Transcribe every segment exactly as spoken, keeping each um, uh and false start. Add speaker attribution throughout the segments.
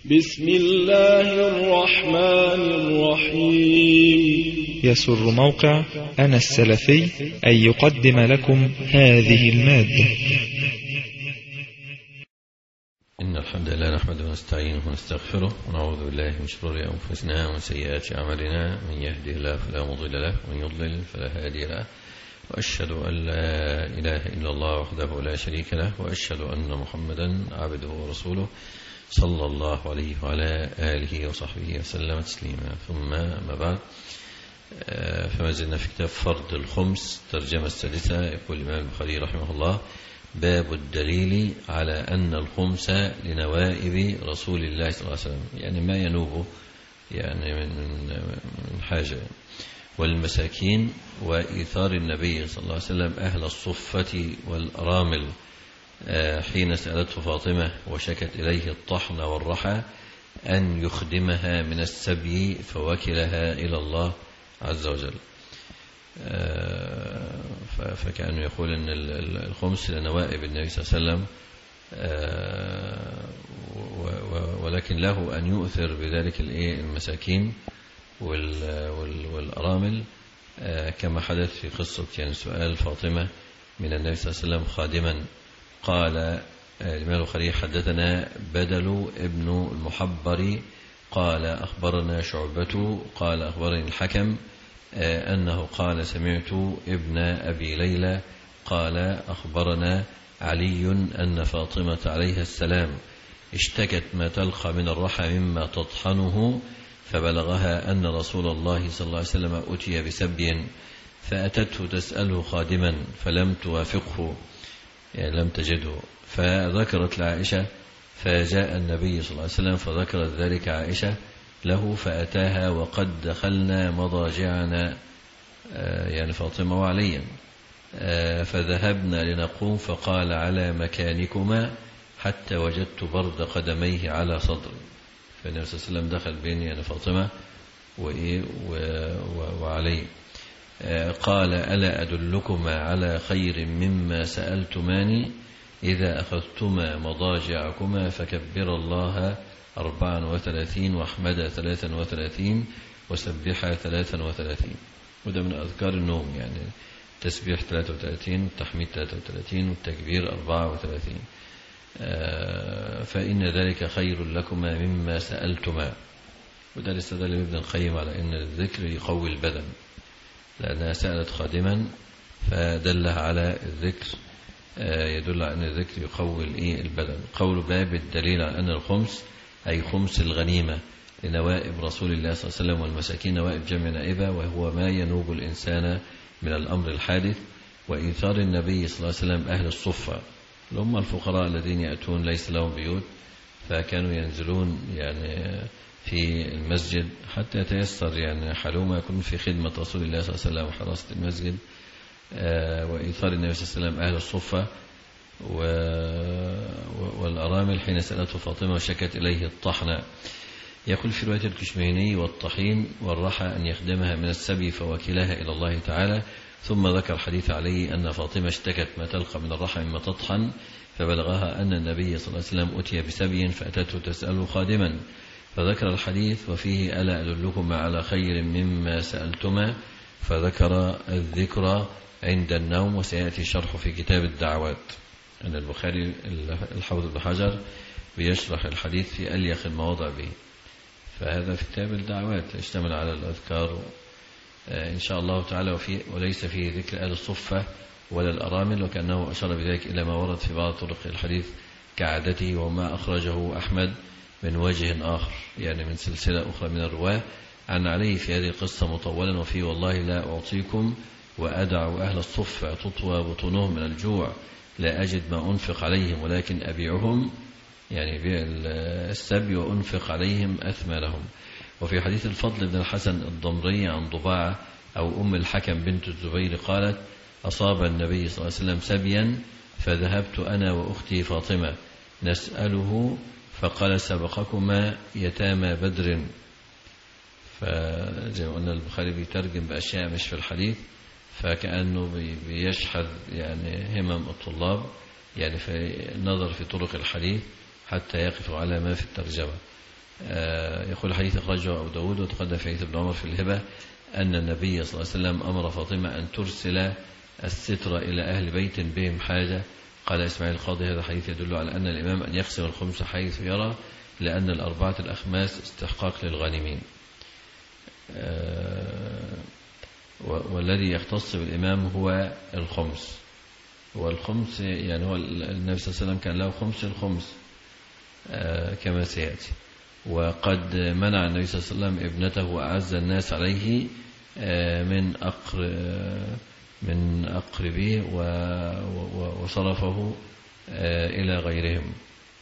Speaker 1: بسم الله الرحمن الرحيم.
Speaker 2: يسر موقع أنا السلفي أن يقدم لكم هذه المادة.
Speaker 3: إن الحمد لله نحمده ونستعينه ونستغفره ونعوذ بالله من شرور أنفسنا ومن سيئات أعمالنا، من يهده الله فلا مضل له ومن يضلل فلا هادي له، وأشهد أن لا إله إلا الله وحده لا شريك له، وأشهد أن محمدا عبده ورسوله صلى الله عليه وعلى آله وصحبه وسلم تسليما. ثم ما بعد، فما زلنا في كتاب فرض الخمس، ترجمة السادسة. يقول الإمام البخاري رحمه الله: باب الدليل على أن الخمس لنوائب رسول الله صلى الله عليه وسلم، يعني ما ينوب يعني من حاجة، والمساكين، وإيثار النبي صلى الله عليه وسلم أهل الصفة والأرامل حين سألته فاطمة وشكت إليه الطحن والرحى أن يخدمها من السبي فوكلها إلى الله عز وجل. فكأنه يقول أن الخمس لنوائب النبي صلى الله عليه وسلم، ولكن له أن يؤثر بذلك المساكين والأرامل، كما حدث في قصة يعني سؤال فاطمة من النبي صلى الله عليه وسلم خادما. قال الإمام البخاري: حدثنا بدل ابن المحبر قال أخبرنا شعبة قال أخبرني الحكم أنه قال سمعت ابن أبي ليلى قال أخبرنا علي أن فاطمة عليها السلام اشتكت ما تلقى من الرحى مما تطحنه، فبلغها أن رسول الله صلى الله عليه وسلم أتي بسبي فأتته تسأله خادما فلم توافقه، يعني لم تجده، فذكرت لعائشة، فجاء النبي صلى الله عليه وسلم فذكرت ذلك عائشة له، فأتاها وقد دخلنا مضاجعنا، يعني فاطمة وعليا، فذهبنا لنقوم فقال: على مكانكما حتى وجدت برد قدميه على صدري. فالنبي صلى الله عليه وسلم دخل بين يعني فاطمة وعلي. قال: ألا أدلكما على خير مما سألتماني؟ إذا أخذتما مضاجعكما فكبر الله أربعا وثلاثين واحمد ثلاثا وثلاثين وسبح ثلاثا وثلاثين. وده من أذكار النوم، يعني تسبيح ثلاثة وثلاثين والتحميد ثلاثة وثلاثين والتكبير أربعة وثلاثين، فإن ذلك خير لكما مما سألتما. وده الاستدلال ابن القيم على أن الذكر يقوي البدن، لأنها سألت خادما فدلها على الذكر، يدل على أن الذكر يقوي البدن. قول باب الدليل على أن الخمس أي خمس الغنيمة لنوائب رسول الله صلى الله عليه وسلم، والمساكين نوائب جمع نائبة، وهو ما ينوب الإنسان من الأمر الحادث. وإيثار النبي صلى الله عليه وسلم أهل الصفة، هم الفقراء الذين يأتون ليس لهم بيوت، فكانوا ينزلون يعني في المسجد حتى يتيسر يعني حالهم يكون في خدمة رسول الله صلى الله عليه وسلم وحراسة المسجد. وإيثار النبي صلى الله عليه وسلم أهل الصفة والأرامل حين سألته فاطمة وشكت إليه الطحن. يقول في رواية الكشميهني: والطحين والرحى أن يخدمها من السبي فوكلها إلى الله تعالى. ثم ذكر حديث علي أن فاطمة اشتكت ما تلقى من الرحى مما تطحن، فبلغها أن النبي صلى الله عليه وسلم أتي بسبي فأتته تسأله خادما، فذكر الحديث وفيه: ألا أدلكما على خير مما سألتما، فذكر الذكر عند النوم، وسيأتي شرح في كتاب الدعوات. أن البخاري الحافظ ابن حجر بيشرح الحديث في أليق المواضع به، فهذا في كتاب الدعوات يشتمل على الأذكار إن شاء الله تعالى، وفي وليس فيه ذكر أهل الصفة ولا الأرامل، وكأنه أشار بذلك إلى ما ورد في بعض طرق الحديث كعادته، وما أخرجه أحمد من وجه آخر، يعني من سلسلة أخرى من الرواة عن علي في هذه القصة مطولا، وفيه: والله لا أعطيكم وأدع أهل الصفة تطوى بطونهم من الجوع، لا أجد ما أنفق عليهم ولكن أبيعهم، يعني بيع السبي، وأنفق عليهم أثمانهم. وفي حديث الفضل بن الحسن الضمري عن ضباعة أو أم الحكم بنت الزبير قالت: أصاب النبي صلى الله عليه وسلم سبيا فذهبت أنا وأختي فاطمة نسأله فقال: سبقكما يتامى بدر. فزي ما قلنا البخاري بيترجم بأشياء مش في الحديث، فكأنه بيشحذ يعني همم الطلاب، يعني في النظر في طرق الحديث حتى يقفوا على ما في الترجمة. يقول حديث أخرجه أبو داود وتقدم في حديث ابن عمر في الهبة أن النبي صلى الله عليه وسلم أمر فاطمة أن ترسل الستر إلى أهل بيت بهم حاجة. قال إسماعيل القاضي هذا حديث يدل على أن الإمام أن يقسم الخمس حيث يرى، لأن الأربعة الأخماس استحقاق للغانمين. والذي يختص بالإمام هو الخمس، والخمس يعني هو النبي صلى الله عليه وسلم كان له خمس الخمس كما سيأتي. وقد منع النبي صلى الله عليه وسلم ابنته وأعز الناس عليه من أقر من أقربيه وصرفه إلى غيرهم.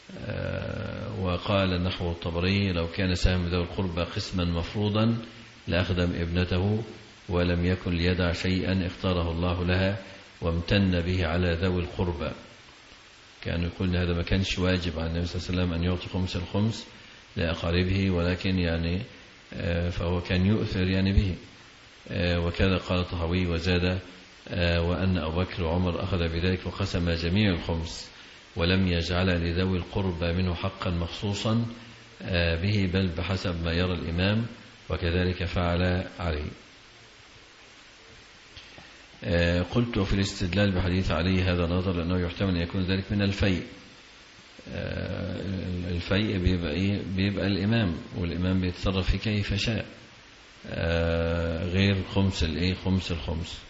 Speaker 3: وقال نحو الطبري لو كان سهم ذوي القربى قسما مفروضا لأخدم ابنته ولم يكن ليدع شيئا اختاره الله لها وامتن به على ذوي القربى. كان يقول هذا ما كانش واجب على النبي صلى الله عليه وسلم أن يعطي خمس الخمس لأقاربه، ولكن يعني فهو كان يؤثر يعني به. وكذا قال الطحاوي وزاد وأن أبو بكر وعمر أخذ بذلك وقسم جميع الخمس ولم يجعل لذوي القربى منه حقا مخصوصا به، بل بحسب ما يرى الإمام، وكذلك فعل علي. قلت في الاستدلال بحديث علي هذا نظر لأنه يحتمل أن يكون ذلك من الفيء. الفيء بيبقى, إيه؟ بيبقى الإمام، والإمام بيتصرف في كيف شاء، غير خمس الإيه خمس الخمس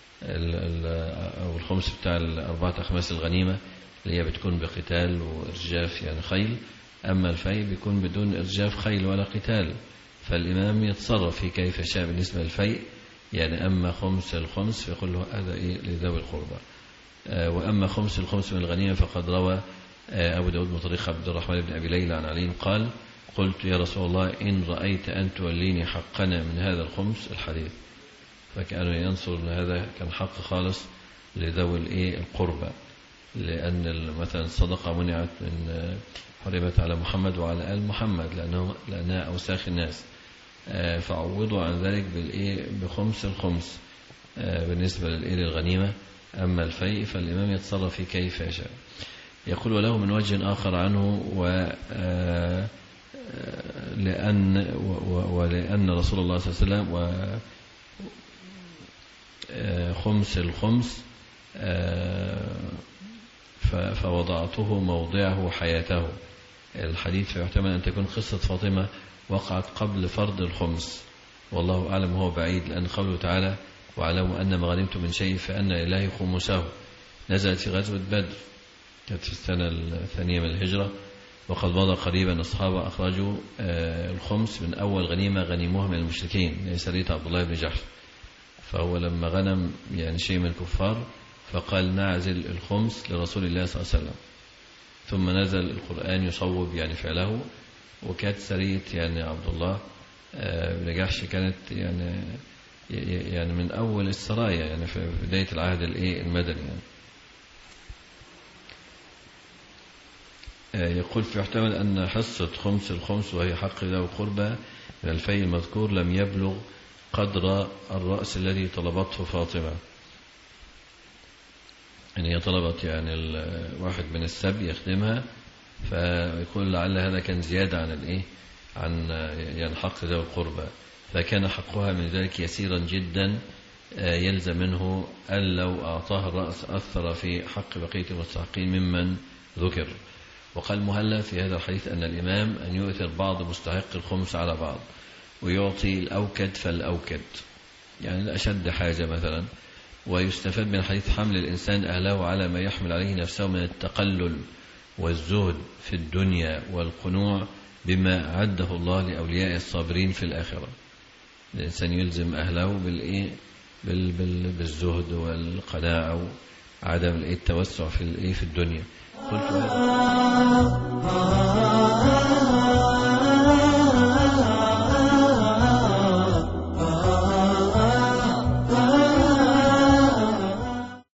Speaker 3: أو الخمس بتاع الأربعة أخماس الغنيمة اللي هي بتكون بقتال وإرجاف يعني خيل. أما الفيء بيكون بدون إرجاف خيل ولا قتال، فالإمام يتصرف في كيف شاء بالنسبة للفيء يعني. أما خمس الخمس فيقول له هذا إيه لذوي القربى. وأما خمس الخمس من الغنيمة فقد روى أبو داود من طريق عبد الرحمن بن أبي ليلى عن علي قال قلت يا رسول الله إن رأيت أن توليني حقنا من هذا الخمس الحديث. فكأنه ينصر أن هذا كان حق خالص لذوي الإيه القربى، لأن مثلا الصدقة منعت من حرمت على محمد وعلى آل محمد لأنه لأنها أوساخ الناس، فعوضوا عن ذلك بالإيه بخمس الخمس بالنسبة للإيه للغنيمة. أما الفيء فالإمام يتصرف في كيف يشاء. يقول وله من وجه آخر عنه و لأن ولأن رسول الله صلى الله عليه وسلم وخمس الخمس فوضعته موضعه حياته. الحديث فيحتمل أن تكون قصة فاطمة وقعت قبل فرض الخمس، والله أعلم هو بعيد، لأن قوله تعالى واعلموا أن ما غنمتم من شيء فأن لله خمسه نزلت في غزوة بدر، كانت في السنة الثانية من الهجرة. وقد مضى قريبا أصحابه أخرجوا الخمس من أول غنيمة غنيموها من المشركين سرية عبد الله بن جحش. فهو لما غنم يعني شيء من الكفار فقال نعزل الخمس لرسول الله صلى الله عليه وسلم، ثم نزل القرآن يصوب يعني فعله. وكانت سرية يعني عبد الله بن جحش كانت يعني يعني من أول السرايا يعني في بداية العهد الإيه المدني يعني. يقول فيحتمل أن حصة خمس الخمس وهي حق ذوي القربى من الفيء المذكور لم يبلغ قدر الرأس الذي طلبته فاطمة. يعني هي طلبت يعني الواحد من السبي يخدمها، فيقول لعل هذا كان زيادة عن الإيه عن يعني حق ذوي القربى، فكان حقها من ذلك يسيرا جدا يلزم منه أن لو أعطاه الرأس أثر في حق بقية المستحقين ممن ذكر. وقال مهلب في هذا الحديث أن الإمام أن يؤثر بعض مستحق الخمس على بعض ويعطي الأوكد فالأوكد يعني الأشد حاجة مثلا. ويستفاد من الحديث حمل الإنسان أهله على ما يحمل عليه نفسه من التقلل والزهد في الدنيا والقنوع بما عده الله لأولياء الصابرين في الآخرة. الإنسان يلزم أهله بالإيه بالزهد والقناعة وعدم التوسع في الإيه في الدنيا. قلت